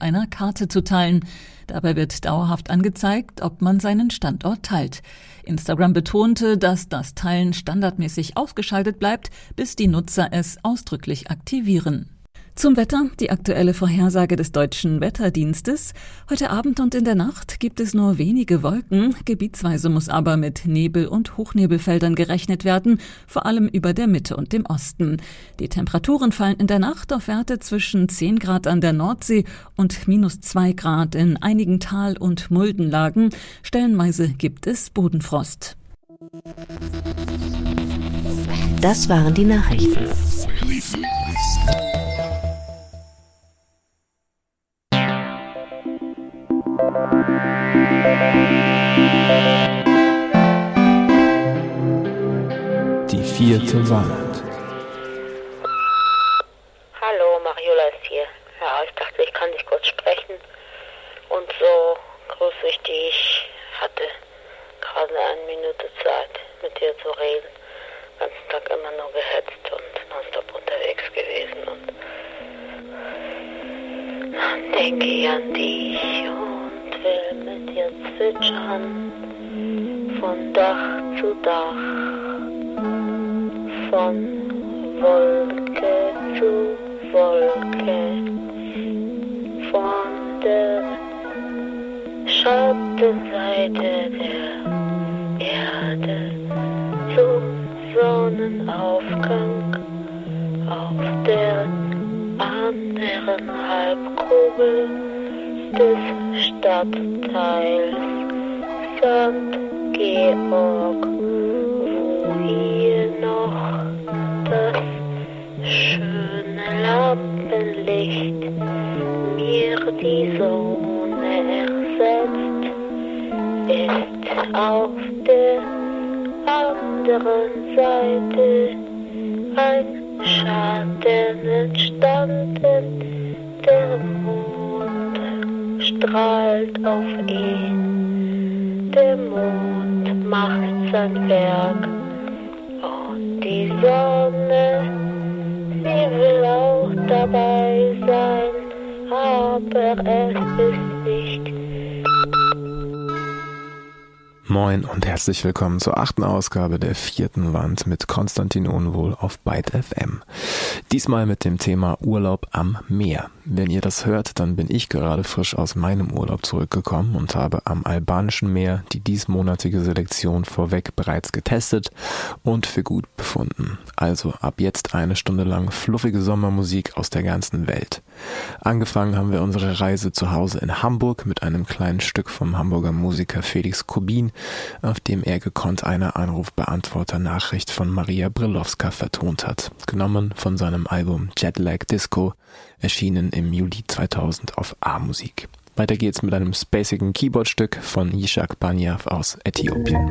einer Karte zu teilen. Dabei wird dauerhaft angezeigt, ob man seinen Standort teilt. Instagram betonte, dass das Teilen standardmäßig ausgeschaltet bleibt, bis die Nutzer es ausdrücklich aktivieren. Zum Wetter, die aktuelle Vorhersage des Deutschen Wetterdienstes. Heute Abend und in der Nacht gibt es nur wenige Wolken. Gebietsweise muss aber mit Nebel- und Hochnebelfeldern gerechnet werden, vor allem über der Mitte und dem Osten. Die Temperaturen fallen in der Nacht auf Werte zwischen 10 Grad an der Nordsee und -2 Grad in einigen Tal- und Muldenlagen. Stellenweise gibt es Bodenfrost. Das waren die Nachrichten. Die vierte Wand. Hallo, Mariola ist hier. Ja, ich dachte, ich kann dich kurz sprechen. Und so grüße ich dich. Ich hatte gerade 1 Minute Zeit, mit dir zu reden. Den ganzen Tag immer nur gehetzt und nonstop unterwegs gewesen. Und denke ich an dich und will mit dir zwitschern. Von Dach zu Dach. Von Wolke zu Wolke, von der Schattenseite der Erde zum Sonnenaufgang auf der anderen Halbkugel des Stadtteils St. Georg, wo hier noch das schöne Lampenlicht mir die Sonne ersetzt, ist auf der anderen Seite ein Schatten entstanden. Der Mond strahlt auf ihn, der Mond macht sein Werk. Und die Sonne, sie will auch dabei sein, aber es ist nicht. Moin und herzlich willkommen zur 8. Ausgabe der 4. Wand mit Konstantin Unwohl auf Byte FM. Diesmal mit dem Thema Urlaub am Meer. Wenn ihr das hört, dann bin ich gerade frisch aus meinem Urlaub zurückgekommen und habe am albanischen Meer die diesmonatige Selektion vorweg bereits getestet und für gut befunden. Also ab jetzt 1 Stunde lang fluffige Sommermusik aus der ganzen Welt. Angefangen haben wir unsere Reise zu Hause in Hamburg mit einem kleinen Stück vom Hamburger Musiker Felix Kubin, auf dem er gekonnt eine Anrufbeantworter-Nachricht von Maria Brilowska vertont hat, genommen von seinem Album Jetlag Disco, erschienen im Juli 2000 auf A-Musik. Weiter geht's mit einem spacigen Keyboardstück von Yishak Banyav aus Äthiopien.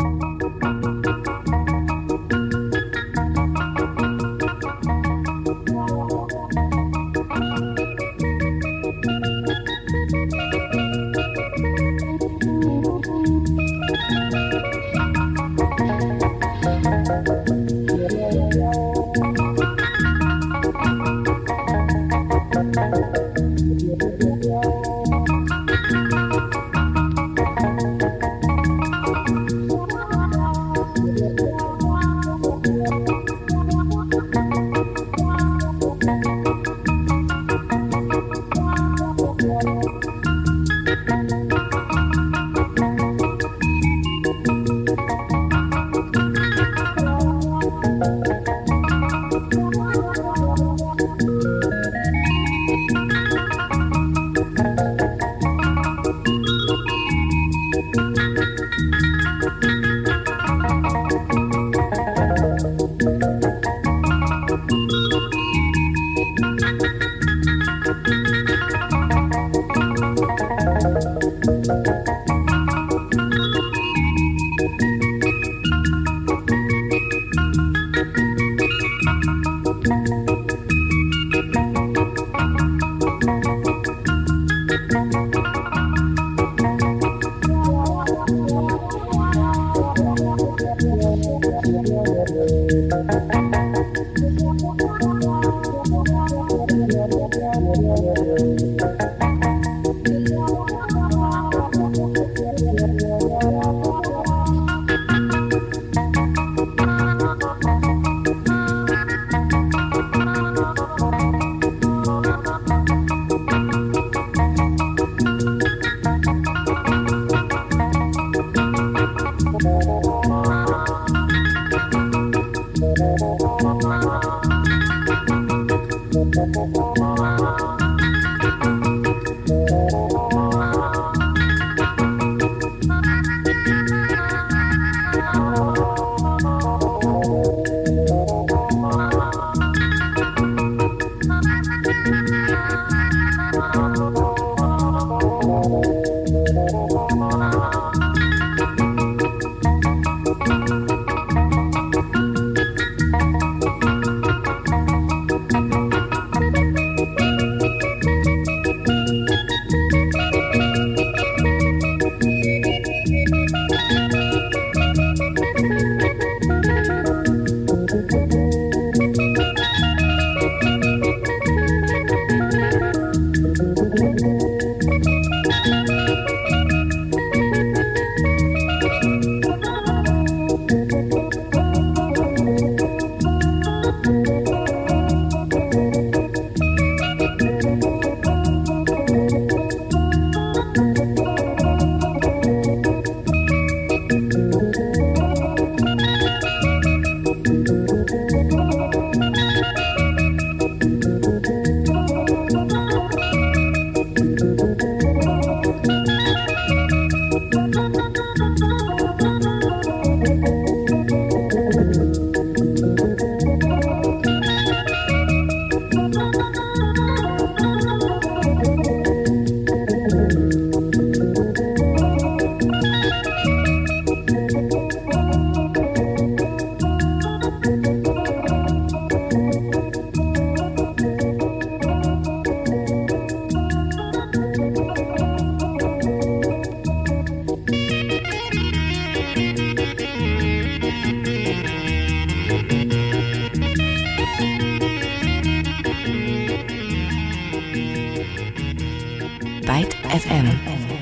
Byte FM.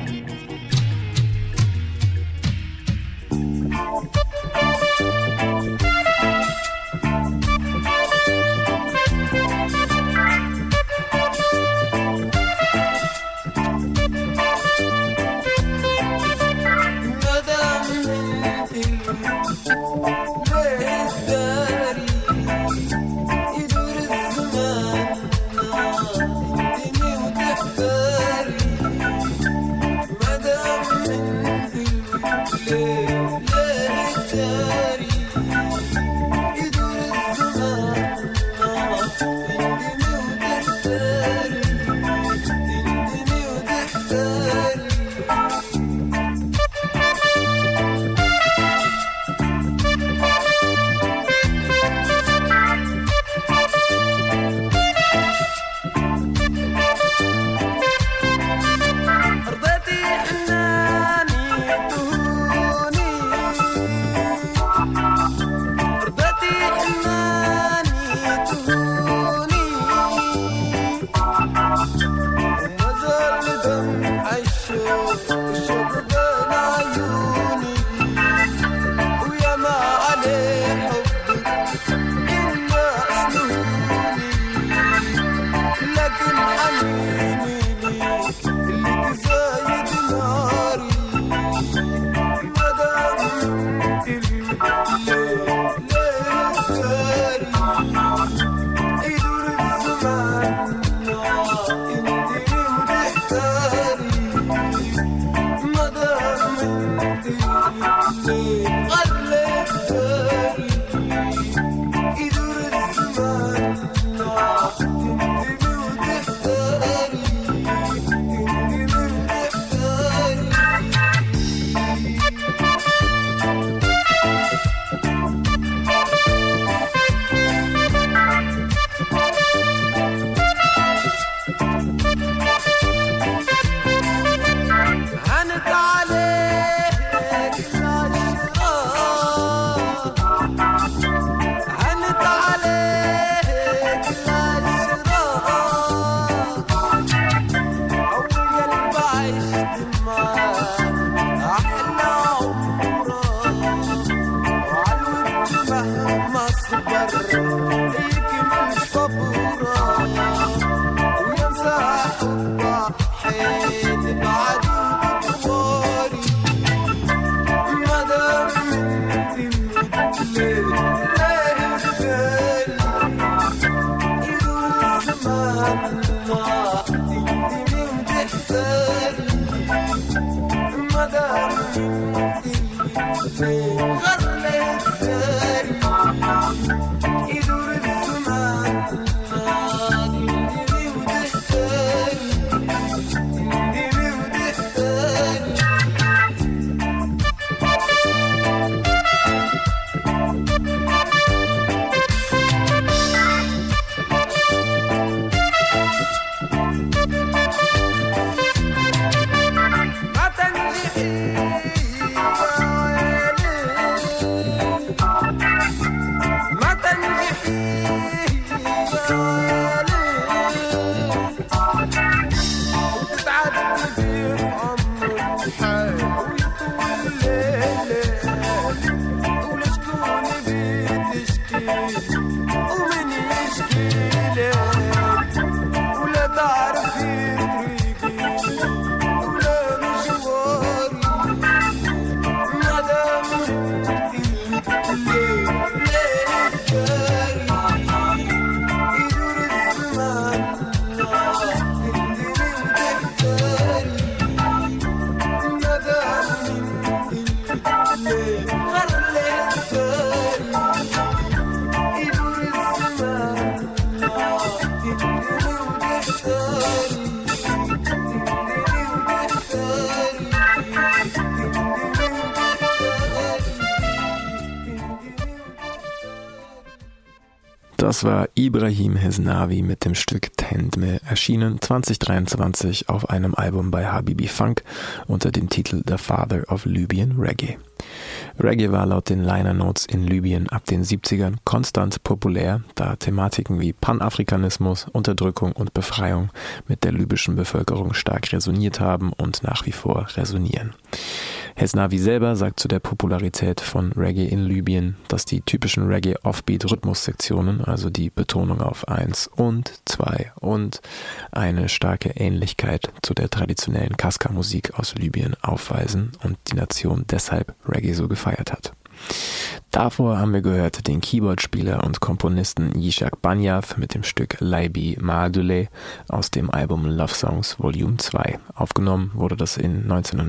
Das war Ibrahim Hesnavi mit dem Stück Tendme, erschienen 2023 auf einem Album bei Habibi Funk unter dem Titel The Father of Libyan Reggae. Reggae war laut den Liner Notes in Libyen ab den 70ern konstant populär, da Thematiken wie Panafrikanismus, Unterdrückung und Befreiung mit der libyschen Bevölkerung stark resoniert haben und nach wie vor resonieren. Hesnavi selber sagt zu der Popularität von Reggae in Libyen, dass die typischen Reggae-Offbeat-Rhythmussektionen, also die Betonung auf 1 und 2 und eine starke Ähnlichkeit zu der traditionellen Kaska-Musik aus Libyen aufweisen und die Nation deshalb Reggae so gefeiert hat. Davor haben wir gehört den Keyboardspieler und Komponisten Yishak Banyav mit dem Stück Laibi Maadule aus dem Album Love Songs Volume 2. Aufgenommen wurde das in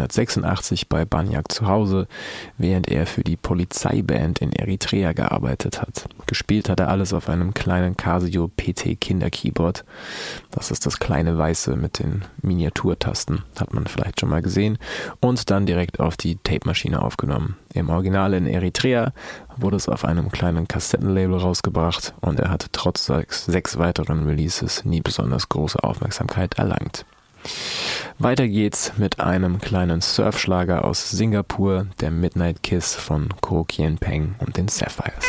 1986 bei Banyav zu Hause, während er für die Polizeiband in Eritrea gearbeitet hat. Gespielt hat er alles auf einem kleinen Casio PT Kinderkeyboard. Das ist das kleine Weiße mit den Miniaturtasten, hat man vielleicht schon mal gesehen, und dann direkt auf die Tape-Maschine aufgenommen. Im Original in Eritrea wurde es auf einem kleinen Kassettenlabel rausgebracht und er hat trotz 6 weiteren Releases nie besonders große Aufmerksamkeit erlangt. Weiter geht's mit einem kleinen Surfschlager aus Singapur, der Midnight Kiss von Ko Kien Peng und den Sapphires.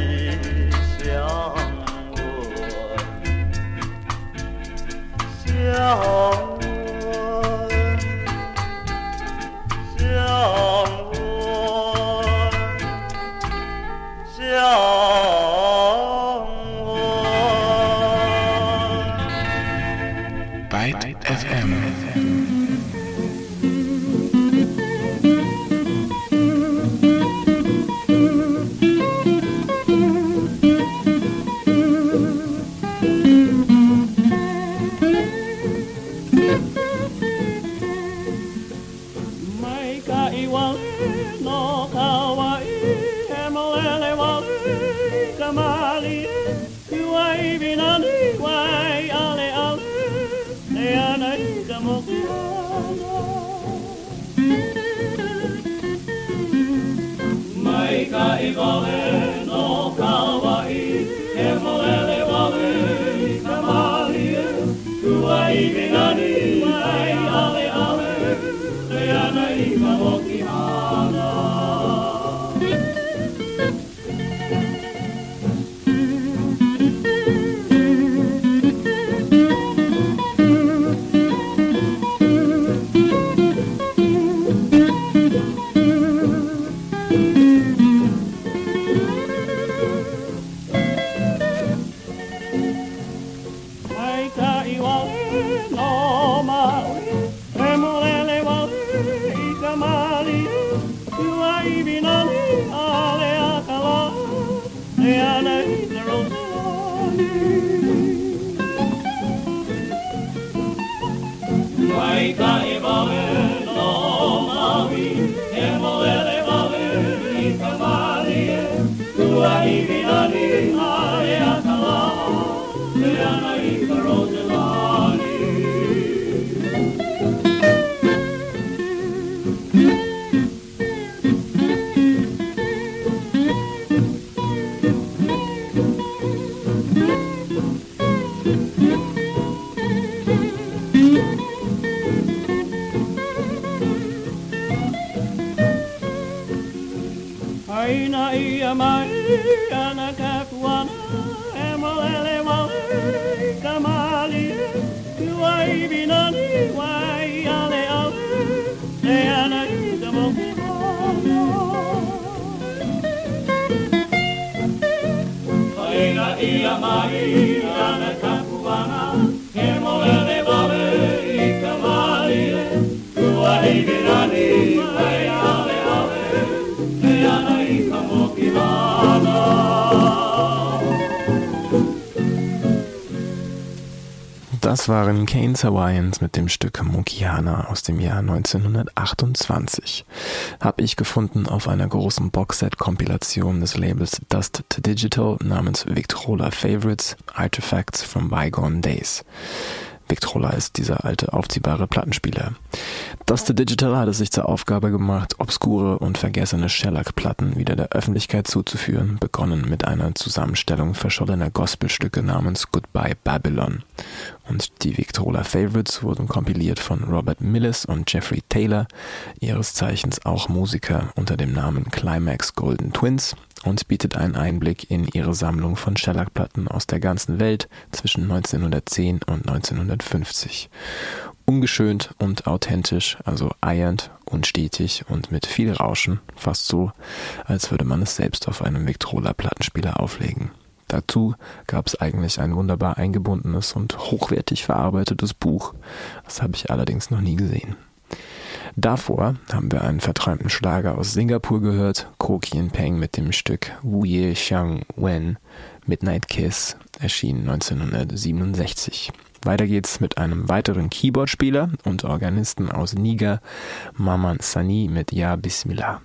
想 Das waren Kane's Hawaiians mit dem Stück Mokiana aus dem Jahr 1928. Habe ich gefunden auf einer großen Boxset-Kompilation des Labels Dust to Digital namens Victrola Favorites, Artifacts from Bygone Days. Victrola ist dieser alte, aufziehbare Plattenspieler. Dust to Digital hat es sich zur Aufgabe gemacht, obskure und vergessene Shellac-Platten wieder der Öffentlichkeit zuzuführen, begonnen mit einer Zusammenstellung verschollener Gospelstücke namens Goodbye Babylon. Und die Victrola Favorites wurden kompiliert von Robert Millis und Jeffrey Taylor, ihres Zeichens auch Musiker unter dem Namen Climax Golden Twins, und bietet einen Einblick in ihre Sammlung von Shellac-Platten aus der ganzen Welt zwischen 1910 und 1950. Ungeschönt und authentisch, also eiernd, unstetig und mit viel Rauschen, fast so, als würde man es selbst auf einem Victrola-Plattenspieler auflegen. Dazu gab es eigentlich ein wunderbar eingebundenes und hochwertig verarbeitetes Buch. Das habe ich allerdings noch nie gesehen. Davor haben wir einen verträumten Schlager aus Singapur gehört, Ko Kien Peng mit dem Stück Wu Ye Xiang Wen, Midnight Kiss, erschien 1967. Weiter geht's mit einem weiteren Keyboardspieler und Organisten aus Niger, Maman Sani mit Ya Bismillah.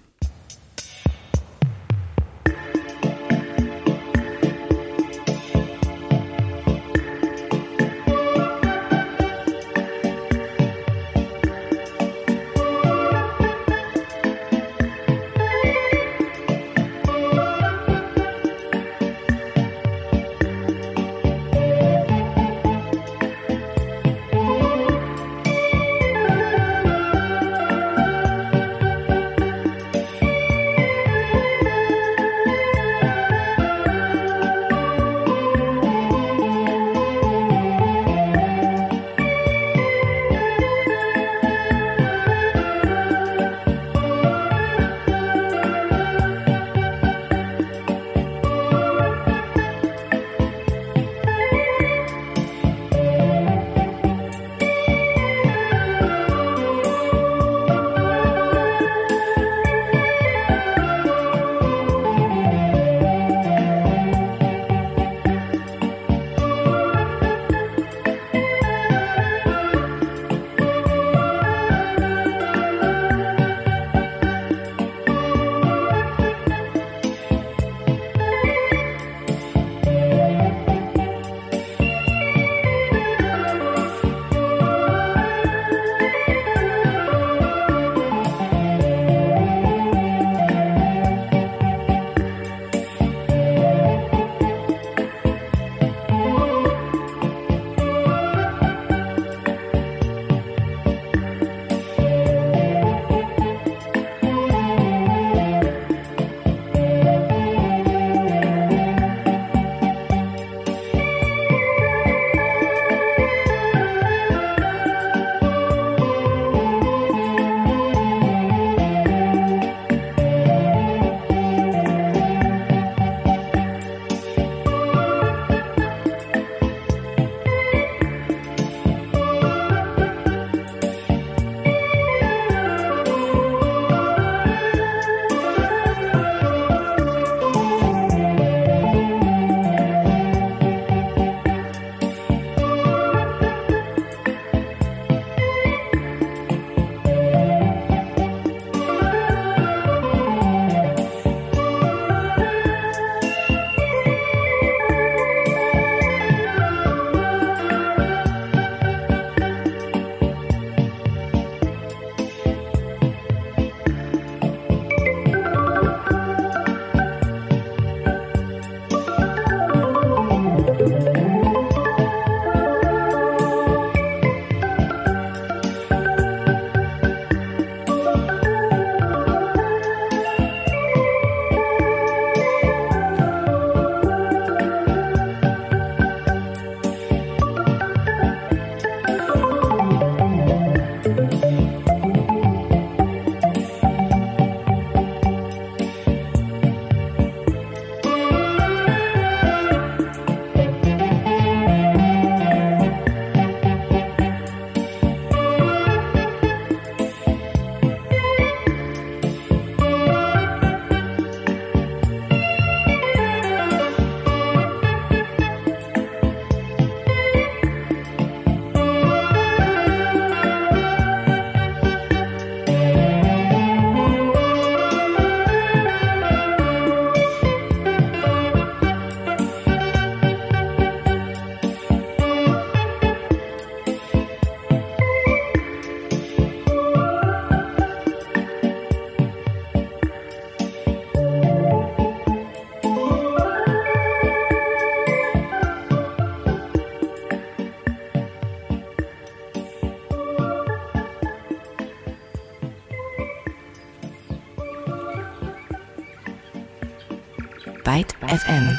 Byte FM.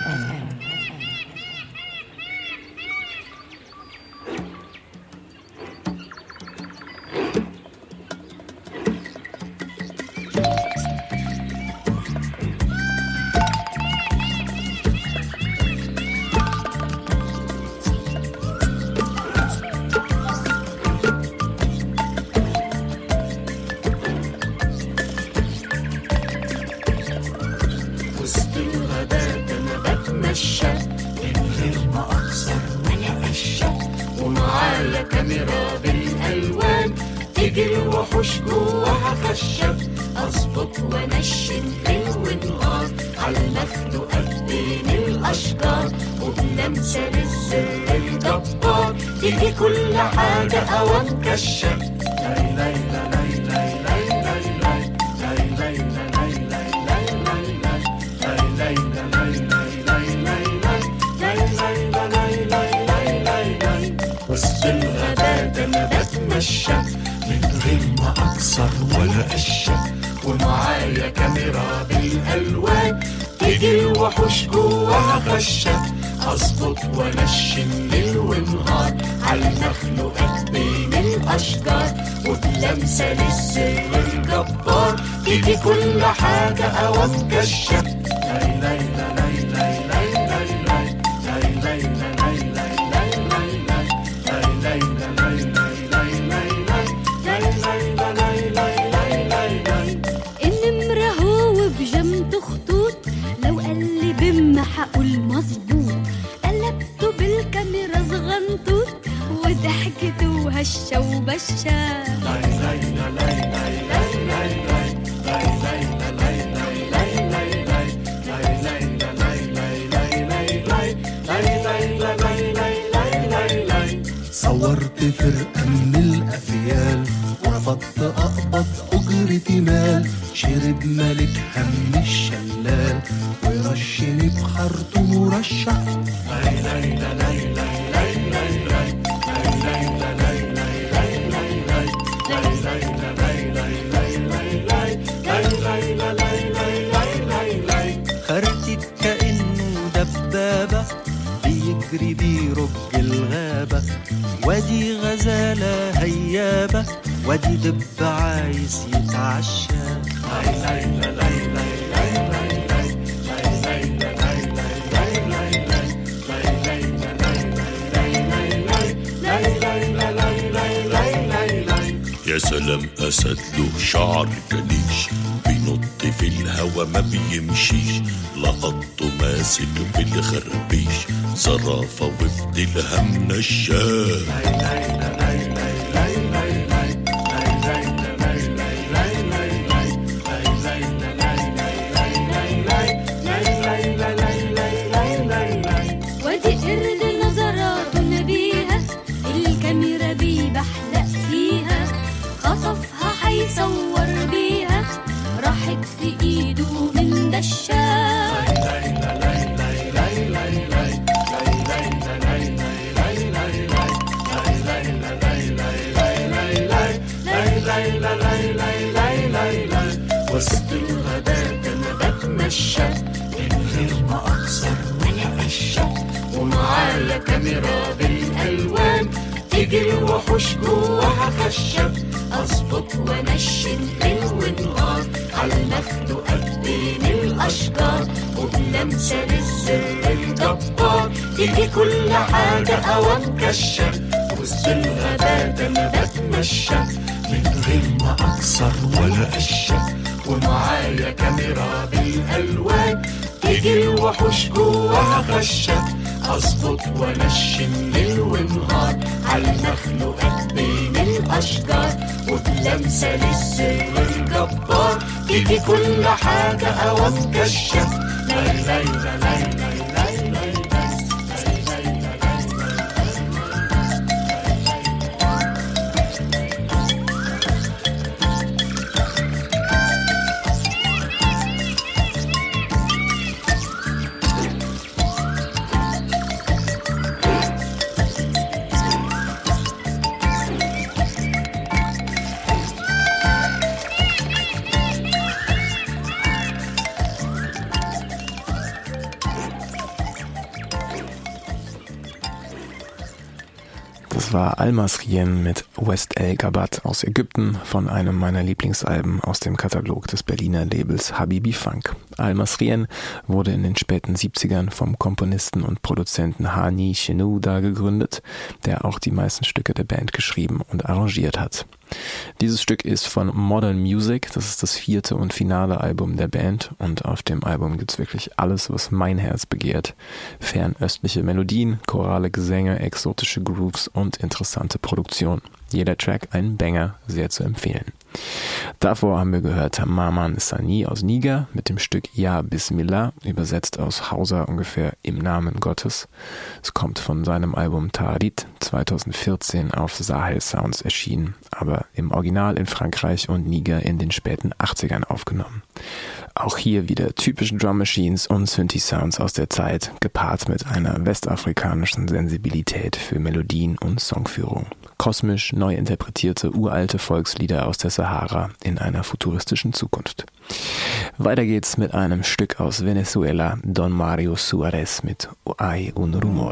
كل حاجة أوام كشة النمرة هو بجمته خطوط لو قال لي بم حقول مظبوط قلبته بالكاميرا صغنطوط وضحكته وهشة وبشة صورت فرقة من الأفيال ورفضت أقبض أجرة مال شرب ملك هم الشلال ورشني بخرطوم مرشح خرتت كأنه دبابة بيجري بيرج الغابة وادي غزالة هيابة وادي دب عايز يتعشى يا سلام أسد له شعر جنيش بينط في الهوا ما بيمشيش لقطه ماسك بالخربيش زرافة وفد الهم نشاف وادي قرد نظراته نبيهة الكاميرا بيبحلق فيها خطفها حيصور بيها راحت في ايده من دشاف وسط الغابات انا بتمشى من غير ما اقصر ولا اشك ومعايا كاميرا بالالوان تيجي الوحوش جواها خشب اظبط وانشن ليل ونهار على المخلوقات بين الاشجار وبلمسه للزر الجبار تيجي كل حاجه اوام كشه وسط الغابات انا بتمشى من غير ما اقصر ولا اشك ومعايا كاميرا بالالوان تيجي الوحوش جواها خشب اظبط وانشن ليل ونهار على المخلوقات بين الاشجار وبلمسه للزر الجبار تيجي كل حاجه اوام كشه لا لا لا لا Das war Al-Masrien mit West El Gabat aus Ägypten von einem meiner Lieblingsalben aus dem Katalog des Berliner Labels Habibi Funk. Al-Masrien wurde in den späten 70ern vom Komponisten und Produzenten Hani Shenouda gegründet, der auch die meisten Stücke der Band geschrieben und arrangiert hat. Dieses Stück ist von Modern Music, das ist das 4. und finale Album der Band und auf dem Album gibt's wirklich alles, was mein Herz begehrt. Fernöstliche Melodien, chorale Gesänge, exotische Grooves und interessante Produktion. Jeder Track ein Banger, sehr zu empfehlen. Davor haben wir gehört Maman Sani aus Niger mit dem Stück Ja Bismillah, übersetzt aus Hausa ungefähr im Namen Gottes. Es kommt von seinem Album Tarit 2014 auf Sahel Sounds erschienen, aber im Original in Frankreich und Niger in den späten 80ern aufgenommen. Auch hier wieder typische Drum Machines und Synthi-Sounds aus der Zeit, gepaart mit einer westafrikanischen Sensibilität für Melodien und Songführung. Kosmisch neu interpretierte uralte Volkslieder aus der Sahara in einer futuristischen Zukunft. Weiter geht's mit einem Stück aus Venezuela, Don Mario Suárez mit Hay un rumor.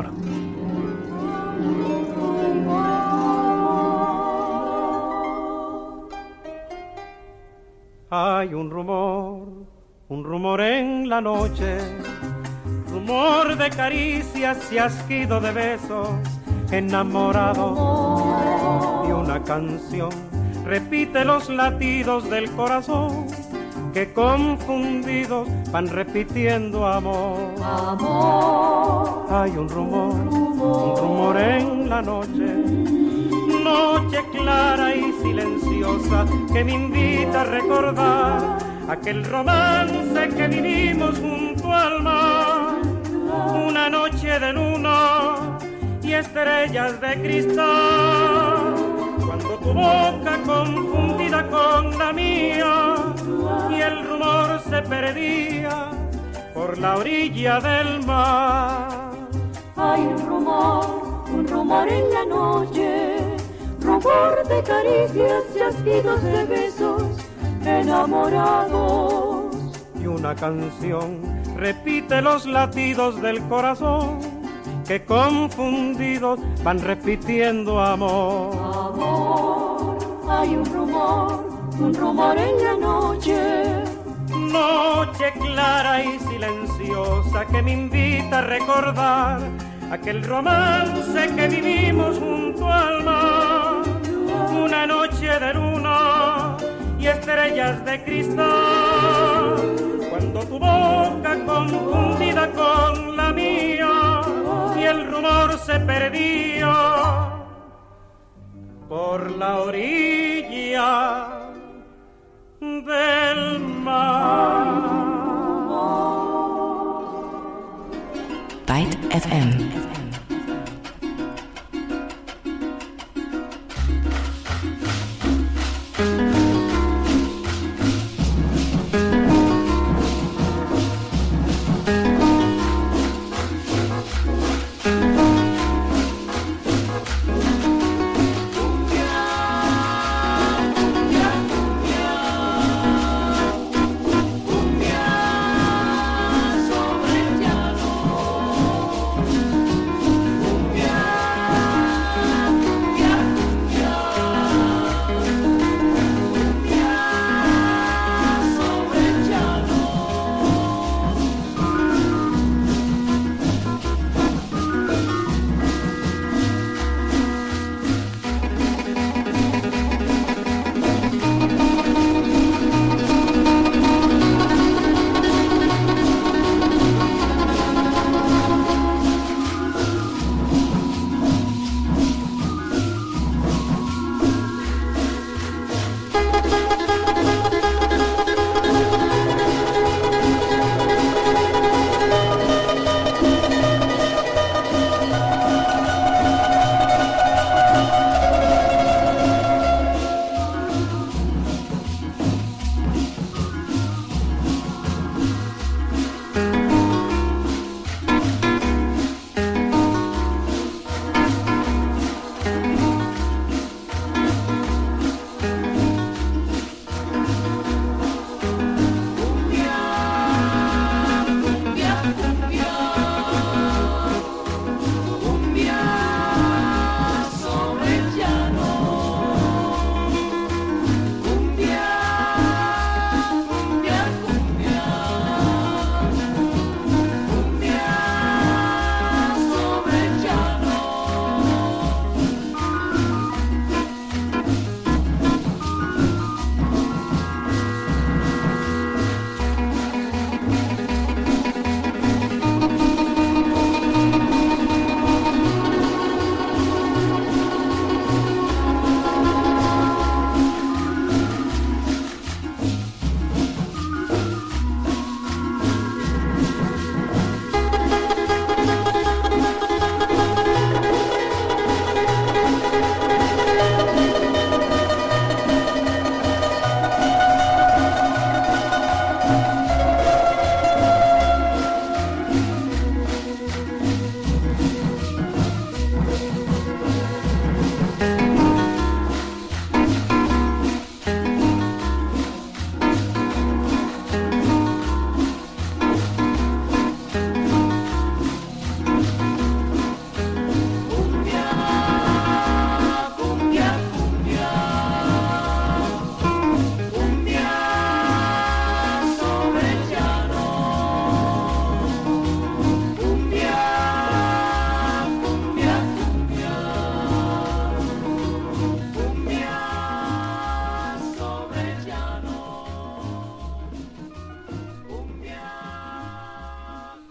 Hay un rumor en la noche, rumor de caricias y asquido de besos, enamorado y una canción repite los latidos del corazón que confundidos van repitiendo amor. Hay un rumor en la noche, noche clara y silenciosa que me invita a recordar aquel romance que vivimos junto al mar, una noche de luna y estrellas de cristal, cuando tu boca confundida con la mía y el rumor se perdía por la orilla del mar. Hay un rumor en la noche, rumor de caricias y asquidos de besos enamorados. Y una canción repite los latidos del corazón que confundidos van repitiendo amor. Hay un rumor en la noche, noche clara y silenciosa que me invita a recordar aquel romance que vivimos junto al mar, una noche de luna y estrellas de cristal, cuando tu boca confundida con la mía y el rumor se perdía por la orilla del mar. Byte FM.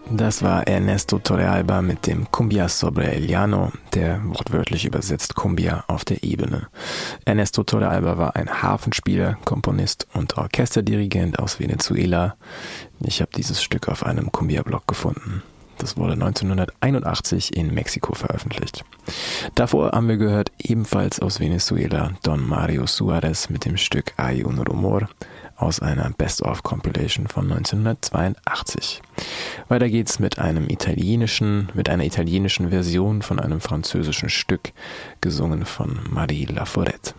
Das war Ernesto Torrealba mit dem Cumbia sobre el Llano, der wortwörtlich übersetzt Cumbia auf der Ebene. Ernesto Torrealba war ein Harfenspieler, Komponist und Orchesterdirigent aus Venezuela. Ich habe dieses Stück auf einem Cumbia-Blog gefunden. Das wurde 1981 in Mexiko veröffentlicht. Davor haben wir gehört, ebenfalls aus Venezuela, Don Mario Suárez mit dem Stück Hay un rumor aus einer Best-of-Compilation von 1982. Weiter geht's mit einer italienischen Version von einem französischen Stück, gesungen von Marie Laforêt.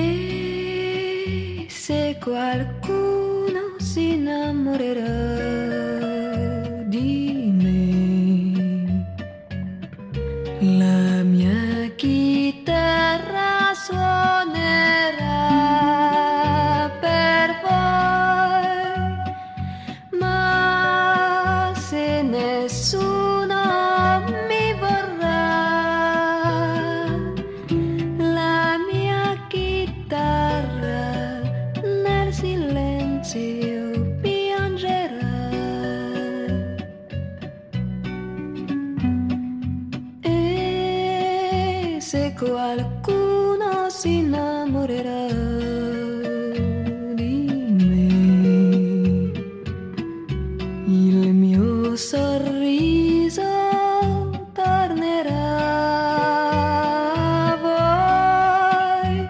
E se qualcuno si innamorerà di me, la mia chitarra suonerà per voi, ma se nessuno mi vorrà, la mia chitarra nel silenzio piangerà. E se qualcuno si innamorerà di me, il mio sorriso tornerà a voi,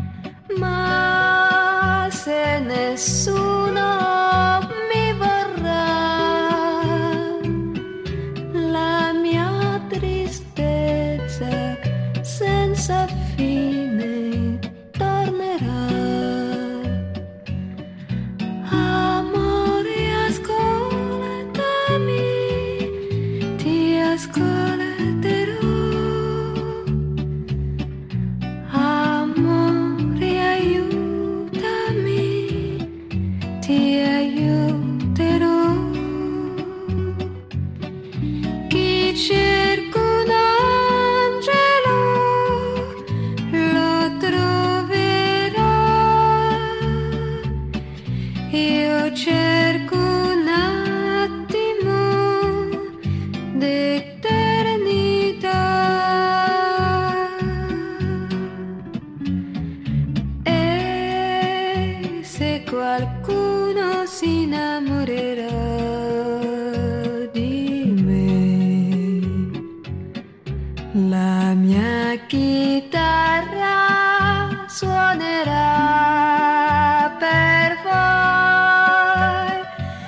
ma se nessuno mi vorrà, la mia tristezza senza fine tornerà. Amore, ascoltami, ti ascolterò. Amore, aiutami, ti aiuterò. Chi cerca un angelo lo troverà. Io cerco un attimo d'eternità. E se qualcuno si innamorerà di me, la mia chitarra suonerà per voi,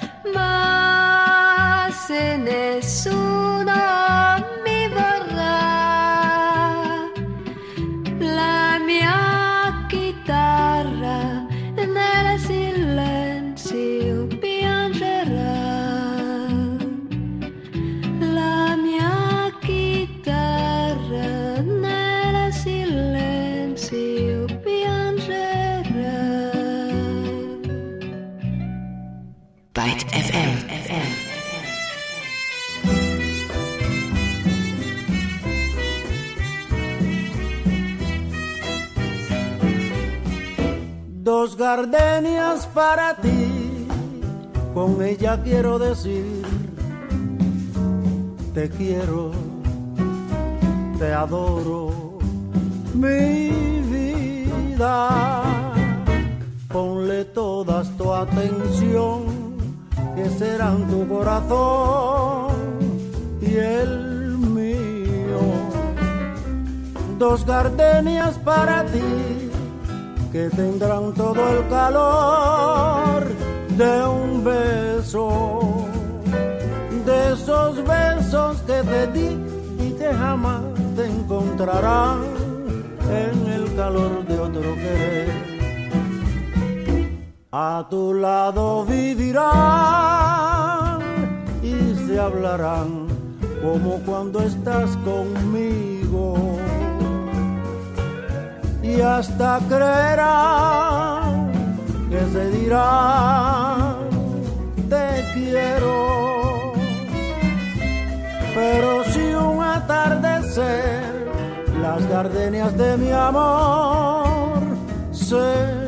ma se nessuno mi vorrà, la mia chitarra nel silenzio piangerà. La mia chitarra nel silenzio piangerà. Byte FM. Dos gardenias para ti, con ella quiero decir, te quiero, te adoro, mi vida. Ponle toda tu atención, que serán tu corazón y el mío. Dos gardenias para ti, que tendrán todo el calor de un beso, de esos besos que te di y que jamás te encontrarán en el calor de otro querer. A tu lado vivirán y se hablarán como cuando estás conmigo, y hasta creerán que se dirán te quiero. Pero si un atardecer las gardenias de mi amor se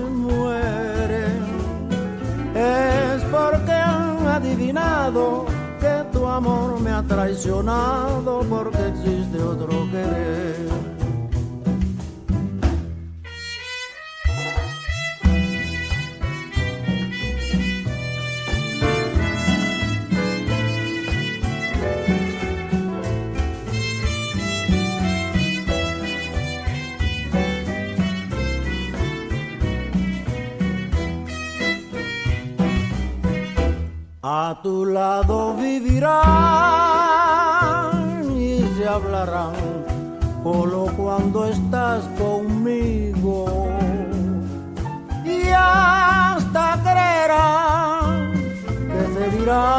mueren, es porque han adivinado que tu amor me ha traicionado porque existe otro querer. A tu lado vivirán y se hablarán solo cuando estás conmigo. Y hasta creerán que te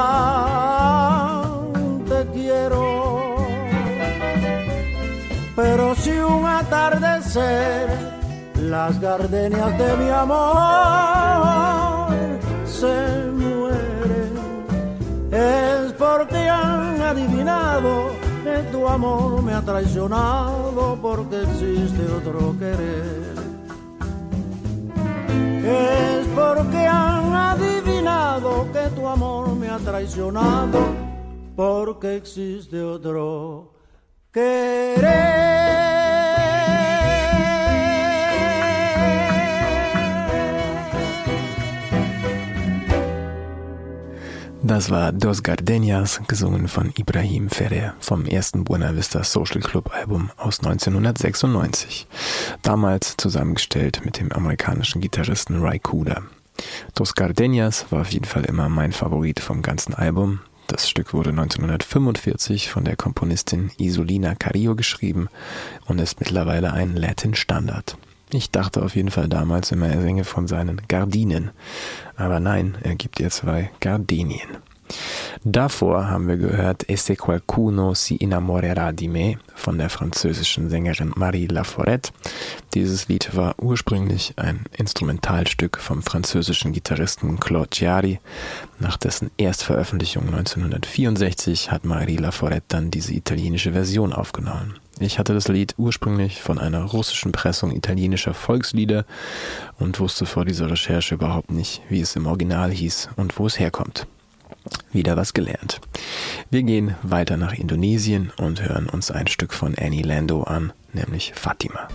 dirán te quiero. Pero si un atardecer las gardenias de mi amor se es porque han adivinado que tu amor me ha traicionado porque existe otro querer. Es porque han adivinado que tu amor me ha traicionado porque existe otro querer. Das war Dos Gardenias, gesungen von Ibrahim Ferrer vom ersten Buena Vista Social Club Album aus 1996. Damals zusammengestellt mit dem amerikanischen Gitarristen Ry Cooder. Dos Gardenias war auf jeden Fall immer mein Favorit vom ganzen Album. Das Stück wurde 1945 von der Komponistin Isolina Carrillo geschrieben und ist mittlerweile ein Latin-Standard. Ich dachte auf jeden Fall damals immer, er singe von seinen Gardinen. Aber nein, er gibt ihr 2 Gardenien. Davor haben wir gehört Ese qualcuno si innamorerà di me von der französischen Sängerin Marie Laforette. Dieses Lied war ursprünglich ein Instrumentalstück vom französischen Gitarristen Claude Chiari. Nach dessen Erstveröffentlichung 1964 hat Marie Laforette dann diese italienische Version aufgenommen. Ich hatte das Lied ursprünglich von einer russischen Pressung italienischer Volkslieder und wusste vor dieser Recherche überhaupt nicht, wie es im Original hieß und wo es herkommt. Wieder was gelernt. Wir gehen weiter nach Indonesien und hören uns ein Stück von Annie Lando an, nämlich Fatima.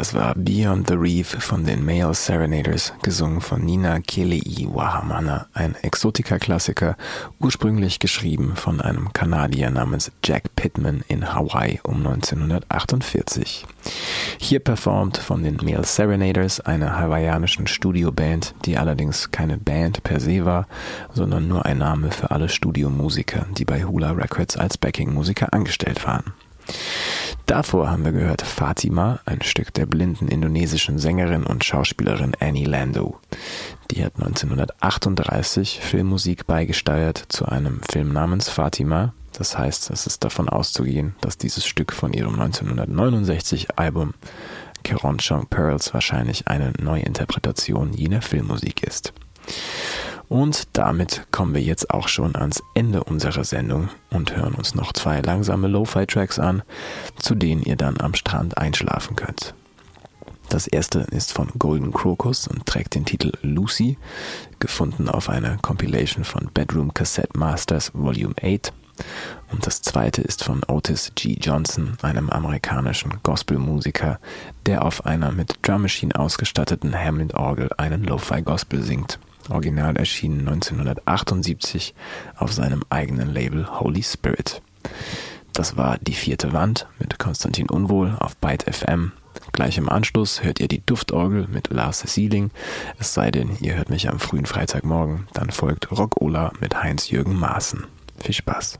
Das war Beyond the Reef von den Male Serenaders, gesungen von Nina Kele'i-Wahamana, ein Exotika-Klassiker, ursprünglich geschrieben von einem Kanadier namens Jack Pittman in Hawaii um 1948. Hier performt von den Male Serenaders, einer hawaiianischen Studioband, die allerdings keine Band per se war, sondern nur ein Name für alle Studiomusiker, die bei Hula Records als Backing-Musiker angestellt waren. Davor haben wir gehört Fatima, ein Stück der blinden indonesischen Sängerin und Schauspielerin Annie Landau. Die hat 1938 Filmmusik beigesteuert zu einem Film namens Fatima. Das heißt, es ist davon auszugehen, dass dieses Stück von ihrem 1969 Album Keronchong Pearls wahrscheinlich eine Neuinterpretation jener Filmmusik ist. Und damit kommen wir jetzt auch schon ans Ende unserer Sendung und hören uns noch 2 langsame Lo-Fi-Tracks an, zu denen ihr dann am Strand einschlafen könnt. Das erste ist von Golden Crocus und trägt den Titel Lucy, gefunden auf einer Compilation von Bedroom Cassette Masters Volume 8. Und das zweite ist von Otis G. Johnson, einem amerikanischen Gospelmusiker, der auf einer mit Drum Machine ausgestatteten Hammond-Orgel einen Lo-Fi-Gospel singt. Original erschienen 1978 auf seinem eigenen Label Holy Spirit. Das war Die 4. Wand mit Konstantin Unwohl auf Byte FM. Gleich im Anschluss hört ihr die Duftorgel mit Lars Sieling. Es sei denn, ihr hört mich am frühen Freitagmorgen. Dann folgt Rock-Ola mit Heinz-Jürgen Maaßen. Viel Spaß.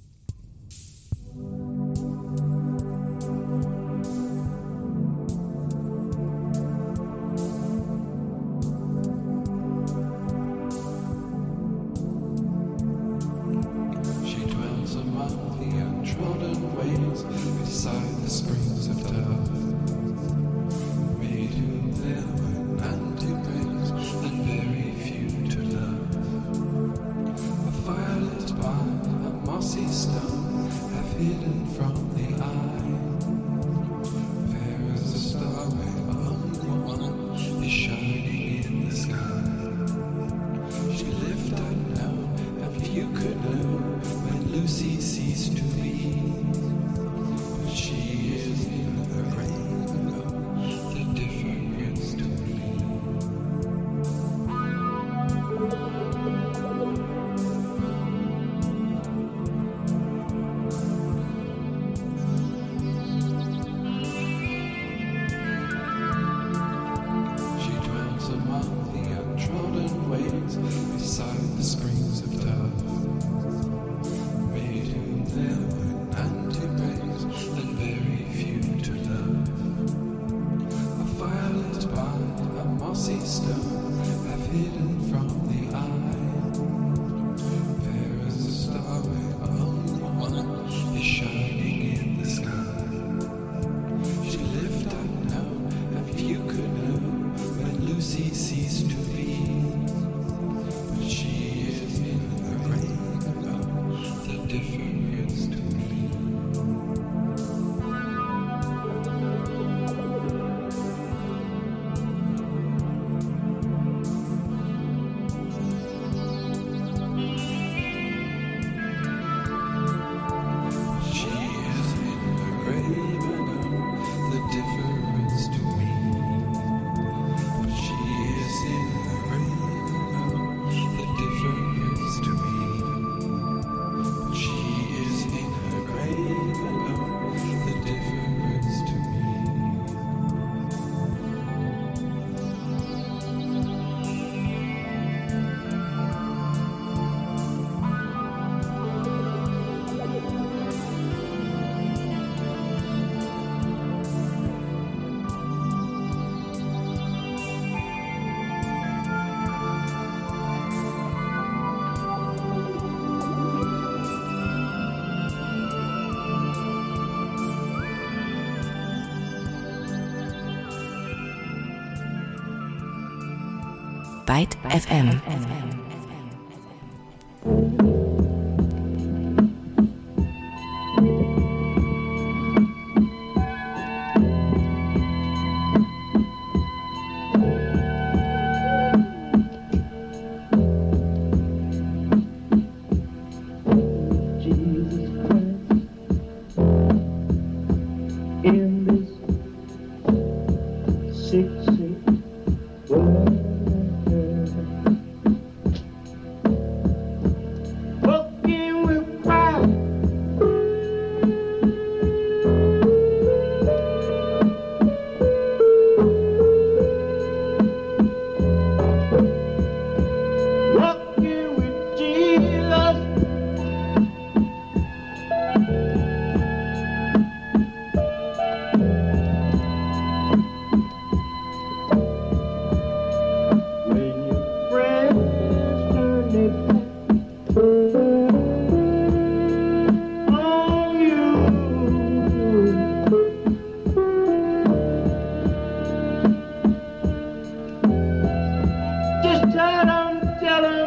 Byte FM. Charam, charam,